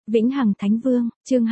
Vĩnh Hằng Thánh Vương, chương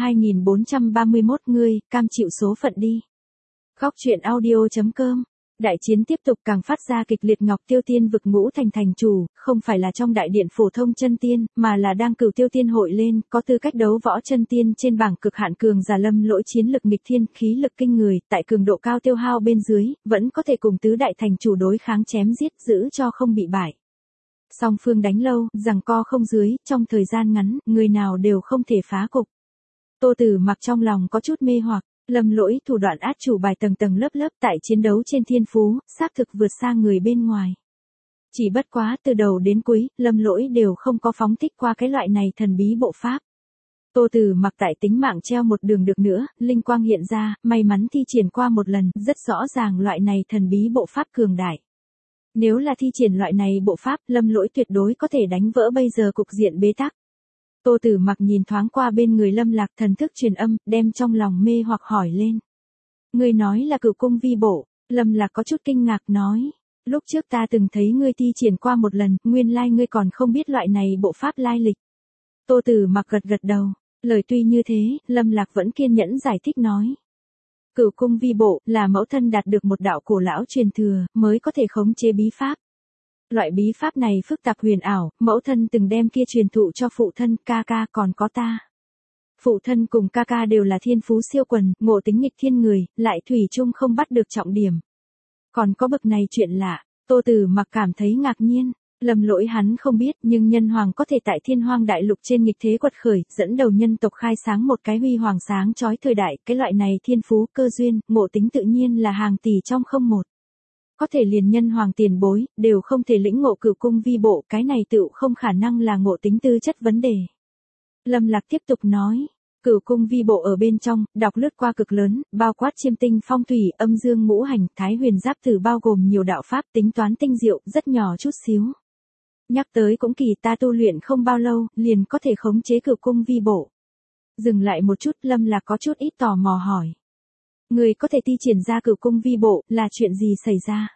2431 ngươi, cam chịu số phận đi. Góc truyện audio.com. Đại chiến tiếp tục càng phát ra kịch liệt. Ngọc Tiêu Tiên vực Ngũ Thành thành chủ, không phải là trong đại điện phổ thông chân tiên, mà là đang Cửu Tiêu Tiên hội lên, có tư cách đấu võ chân tiên trên bảng cực hạn cường giả. Lâm Lỗi chiến lực nghịch thiên, khí lực kinh người, tại cường độ cao tiêu hao bên dưới, vẫn có thể cùng tứ đại thành chủ đối kháng chém giết, giữ cho không bị bại. Song phương đánh lâu, giằng co không dưới, trong thời gian ngắn, người nào đều không thể phá cục. Tô Tử Mặc trong lòng có chút mê hoặc, Lâm Lỗi thủ đoạn át chủ bài tầng tầng lớp lớp tại chiến đấu trên thiên phú, xác thực vượt xa người bên ngoài. Chỉ bất quá từ đầu đến cuối, Lâm Lỗi đều không có phóng thích qua cái loại này thần bí bộ pháp. Tô Tử Mặc tại tính mạng treo một đường được nữa, linh quang hiện ra, may mắn thi triển qua một lần, rất rõ ràng loại này thần bí bộ pháp cường đại. Nếu là thi triển loại này bộ pháp, Lâm Lỗi tuyệt đối có thể đánh vỡ bây giờ cục diện bế tắc. Tô Tử Mặc nhìn thoáng qua bên người Lâm Lạc, thần thức truyền âm, đem trong lòng mê hoặc hỏi lên. Ngươi nói là Cửu Cung vi bộ? Lâm Lạc có chút kinh ngạc nói. Lúc trước ta từng thấy ngươi thi triển qua một lần, nguyên lai ngươi còn không biết loại này bộ pháp lai lịch. Tô Tử Mặc gật gật đầu, lời tuy như thế, Lâm Lạc vẫn kiên nhẫn giải thích nói. Cửu Cung vi bộ là mẫu thân đạt được một đạo cổ lão truyền thừa, mới có thể khống chế bí pháp. Loại bí pháp này phức tạp huyền ảo, mẫu thân từng đem kia truyền thụ cho phụ thân, ca ca còn có ta. Phụ thân cùng ca ca đều là thiên phú siêu quần, ngộ tính nghịch thiên người, lại thủy chung không bắt được trọng điểm. Còn có bực này chuyện lạ, Tô Tử Mặc cảm thấy ngạc nhiên. Lâm Lỗi hắn không biết, nhưng nhân hoàng có thể tại thiên hoang đại lục trên nghịch thế quật khởi, dẫn đầu nhân tộc khai sáng một cái huy hoàng sáng chói thời đại, cái loại này thiên phú, cơ duyên, ngộ tính tự nhiên là hàng tỷ trong không một. Có thể liền nhân hoàng tiền bối, đều không thể lĩnh ngộ Cửu Cung vi bộ, cái này tựu không khả năng là ngộ tính tư chất vấn đề. Lâm Lạc tiếp tục nói. Cửu Cung vi bộ ở bên trong, đọc lướt qua cực lớn, bao quát chiêm tinh phong thủy, âm dương ngũ hành, thái huyền giáp tử, bao gồm nhiều đạo pháp, tính toán tinh diệu, rất nhỏ chút xíu. Nhắc tới cũng kỳ, ta tu luyện không bao lâu, liền có thể khống chế Cửu Cung vi bộ. Dừng lại một chút, Lâm Lạc có chút ít tò mò hỏi. Người có thể thi triển ra Cửu Cung vi bộ, là chuyện gì xảy ra?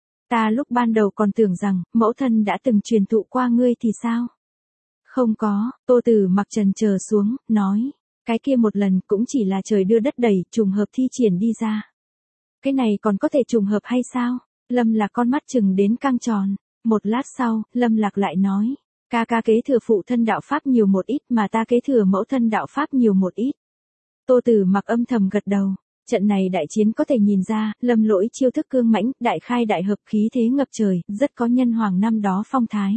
Ta lúc ban đầu còn tưởng rằng, mẫu thân đã từng truyền thụ qua ngươi thì sao? Không có, Tô Tử Mặc trần chờ xuống, nói. Cái kia một lần cũng chỉ là trời đưa đất đẩy, trùng hợp thi triển đi ra. Cái này còn có thể trùng hợp hay sao? Lâm Lạc con mắt chừng đến căng tròn. Một lát sau, Lâm Lạc lại nói. Ca ca kế thừa phụ thân đạo pháp nhiều một ít, mà ta kế thừa mẫu thân đạo pháp nhiều một ít. Tô Tử Mặc âm thầm gật đầu. Trận này đại chiến có thể nhìn ra, Lâm Lỗi chiêu thức cương mãnh, đại khai đại hợp, khí thế ngập trời, rất có nhân hoàng năm đó phong thái.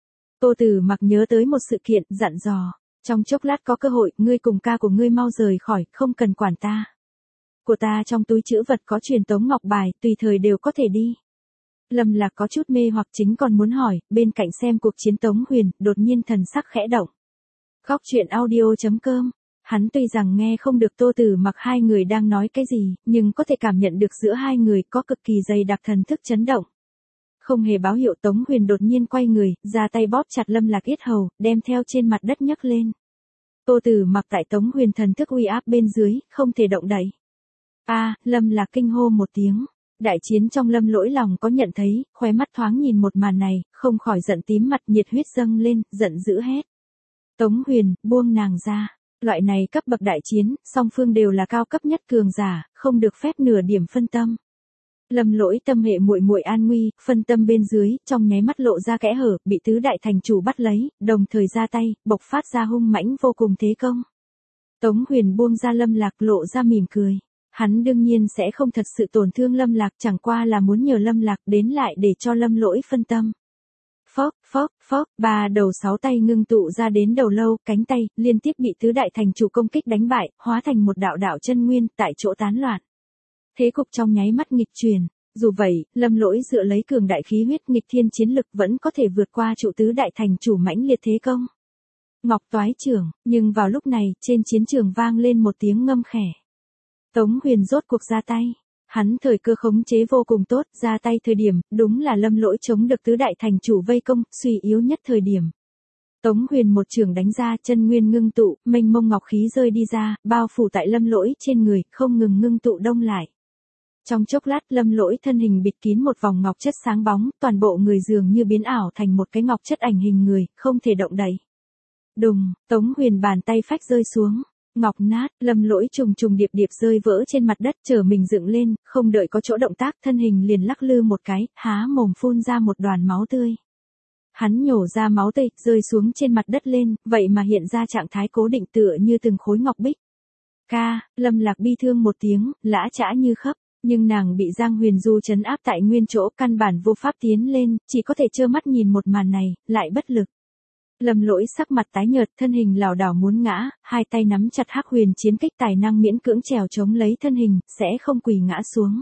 Tô Tử Mặc nhớ tới một sự kiện, dặn dò. Trong chốc lát có cơ hội, ngươi cùng ca của ngươi mau rời khỏi, không cần quản ta. Của ta trong túi trữ vật có truyền tống ngọc bài, tùy thời đều có thể đi. Lâm Lạc có chút mê hoặc, chính còn muốn hỏi, bên cạnh xem cuộc chiến Tống Huyền, đột nhiên thần sắc khẽ động. Góc truyện audio.com. Hắn tuy rằng nghe không được Tô Tử Mặc hai người đang nói cái gì, nhưng có thể cảm nhận được giữa hai người có cực kỳ dày đặc thần thức chấn động. Không hề báo hiệu, Tống Huyền đột nhiên quay người, ra tay bóp chặt Lâm Lạc yết hầu, đem theo trên mặt đất nhấc lên. Tô Tử Mặc tại Tống Huyền thần thức uy áp bên dưới, không thể động đậy. Lâm Lạc kinh hô một tiếng. Đại chiến trong Lâm Lỗi lòng có nhận thấy, khóe mắt thoáng nhìn một màn này, không khỏi giận tím mặt, nhiệt huyết dâng lên, giận dữ hét. Tống Huyền, buông nàng ra. Loại này cấp bậc đại chiến, song phương đều là cao cấp nhất cường giả, không được phép nửa điểm phân tâm. Lâm Lỗi tâm hệ muội muội an nguy, phân tâm bên dưới, trong nháy mắt lộ ra kẽ hở, bị tứ đại thành chủ bắt lấy, đồng thời ra tay, bộc phát ra hung mãnh vô cùng thế công. Tống Huyền buông ra Lâm Lạc, lộ ra mỉm cười. Hắn đương nhiên sẽ không thật sự tổn thương Lâm Lạc, chẳng qua là muốn nhờ Lâm Lạc đến lại để cho Lâm Lỗi phân tâm. Phốc, ba đầu sáu tay ngưng tụ ra đến đầu lâu, cánh tay, liên tiếp bị tứ đại thành chủ công kích đánh bại, hóa thành một đạo đạo chân nguyên, tại chỗ tán loạn. Thế cục trong nháy mắt nghịch chuyển. Dù vậy, Lâm Lỗi dựa lấy cường đại khí huyết nghịch thiên chiến lực vẫn có thể vượt qua trụ tứ đại thành chủ mãnh liệt thế công. Ngọc toái trưởng, nhưng vào lúc này, trên chiến trường vang lên một tiếng ngâm khẽ. Tống Huyền rốt cuộc ra tay. Hắn thời cơ khống chế vô cùng tốt, ra tay thời điểm, đúng là Lâm Lỗi chống được tứ đại thành chủ vây công, suy yếu nhất thời điểm. Tống Huyền một trường đánh ra, chân nguyên ngưng tụ, mênh mông ngọc khí rơi đi ra, bao phủ tại Lâm Lỗi trên người, không ngừng ngưng tụ đông lại. Trong chốc lát, Lâm Lỗi thân hình bịt kín một vòng ngọc chất sáng bóng, toàn bộ người dường như biến ảo thành một cái ngọc chất ảnh hình người, không thể động đậy. Đùng, Tống Huyền bàn tay phách rơi xuống. Ngọc nát, Lâm Lỗi trùng trùng điệp điệp rơi vỡ trên mặt đất, trở mình dựng lên, không đợi có chỗ động tác, thân hình liền lắc lư một cái, há mồm phun ra một đoàn máu tươi. Hắn nhổ ra máu tươi, rơi xuống trên mặt đất lên, vậy mà hiện ra trạng thái cố định tựa như từng khối ngọc bích. Ca, Lâm Lạc bi thương một tiếng, lã chã như khấp, nhưng nàng bị Giang Huyền Du trấn áp tại nguyên chỗ, căn bản vô pháp tiến lên, chỉ có thể trơ mắt nhìn một màn này, lại bất lực. Lâm Lỗi sắc mặt tái nhợt, thân hình lảo đảo muốn ngã, hai tay nắm chặt Hắc Huyền chiến kích, tài năng miễn cưỡng trèo chống lấy thân hình, sẽ không quỳ ngã xuống.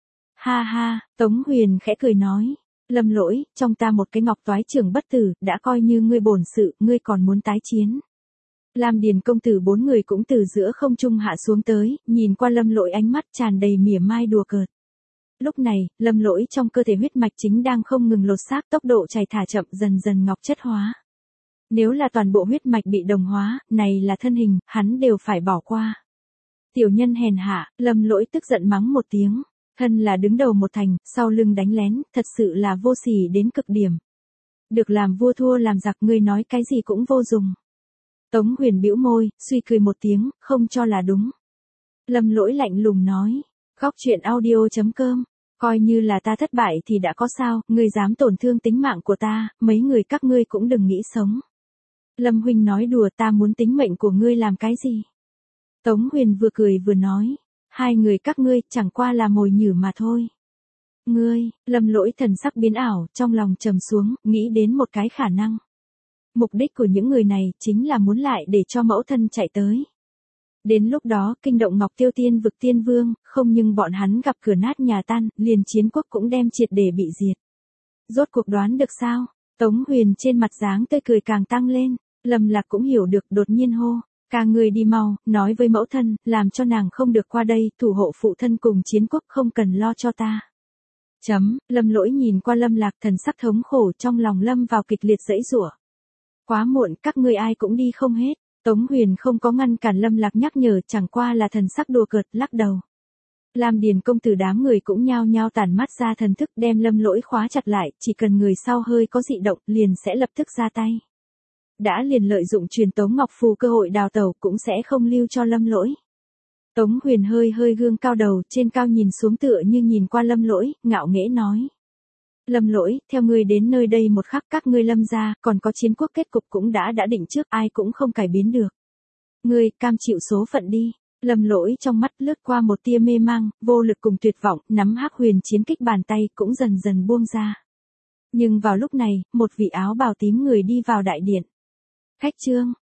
Ha ha, Tống Huyền khẽ cười nói. Lâm Lỗi, trong ta một cái ngọc toái trưởng bất tử, đã coi như ngươi bổn sự, ngươi còn muốn tái chiến. Lam Điền công tử bốn người cũng từ giữa không trung hạ xuống tới, nhìn qua Lâm Lỗi ánh mắt tràn đầy mỉa mai đùa cợt. Lúc này, Lâm Lỗi trong cơ thể huyết mạch chính đang không ngừng lột xác, tốc độ chảy thả chậm, dần dần ngọc chất hóa. Nếu là toàn bộ huyết mạch bị đồng hóa, này là thân hình, hắn đều phải bỏ qua. Tiểu nhân hèn hạ, Lâm Lỗi tức giận mắng một tiếng. Thân là đứng đầu một thành, sau lưng đánh lén, thật sự là vô sỉ đến cực điểm. Được làm vua thua làm giặc, ngươi nói cái gì cũng vô dụng. Tống Huyền bĩu môi, suy cười một tiếng, không cho là đúng. Lâm Lỗi lạnh lùng nói. Góc truyện audio.com. Coi như là ta thất bại thì đã có sao, ngươi dám tổn thương tính mạng của ta, mấy người các ngươi cũng đừng nghĩ sống. Lâm huynh nói đùa, ta muốn tính mệnh của ngươi làm cái gì? Tống Huyền vừa cười vừa nói. Hai người các ngươi chẳng qua là mồi nhử mà thôi. Ngươi, Lâm Lỗi thần sắc biến ảo, trong lòng trầm xuống, nghĩ đến một cái khả năng. Mục đích của những người này chính là muốn lại để cho mẫu thân chạy tới. Đến lúc đó, kinh động Ngọc Tiêu Tiên vực tiên vương, không nhưng bọn hắn gặp cửa nát nhà tan, liền chiến quốc cũng đem triệt để bị diệt. Rốt cuộc đoán được sao? Tống Huyền trên mặt dáng tươi cười càng tăng lên, Lâm Lạc cũng hiểu được, đột nhiên hô. Ca ngươi đi mau, nói với mẫu thân, làm cho nàng không được qua đây, thủ hộ phụ thân cùng chiến quốc, không cần lo cho ta. Lâm Lỗi nhìn qua Lâm Lạc, thần sắc thống khổ, trong lòng lâm vào kịch liệt giãy giụa. Quá muộn, các ngươi ai cũng đi không hết. Tống Huyền không có ngăn cản Lâm Lạc, nhắc nhở, chẳng qua là thần sắc đùa cợt, lắc đầu. Lam Điền công tử đám người cũng nhao nhao tản mắt ra thần thức, đem Lâm Lỗi khóa chặt lại, chỉ cần người sau hơi có dị động, liền sẽ lập tức ra tay. Đã liền lợi dụng truyền Tống Ngọc Phù cơ hội đào tẩu, cũng sẽ không lưu cho Lâm Lỗi. Tống Huyền hơi gương cao đầu, trên cao nhìn xuống tựa như nhìn qua Lâm Lỗi, ngạo nghễ nói. Lâm Lỗi, theo ngươi đến nơi đây một khắc, các ngươi Lâm gia, còn có chiến quốc kết cục cũng đã định trước, ai cũng không cải biến được. Ngươi, cam chịu số phận đi. Lâm Lỗi trong mắt lướt qua một tia mê mang, vô lực cùng tuyệt vọng, nắm Hắc Huyền chiến kích bàn tay cũng dần dần buông ra. Nhưng vào lúc này, một vị áo bào tím người đi vào đại điện. Khách trương,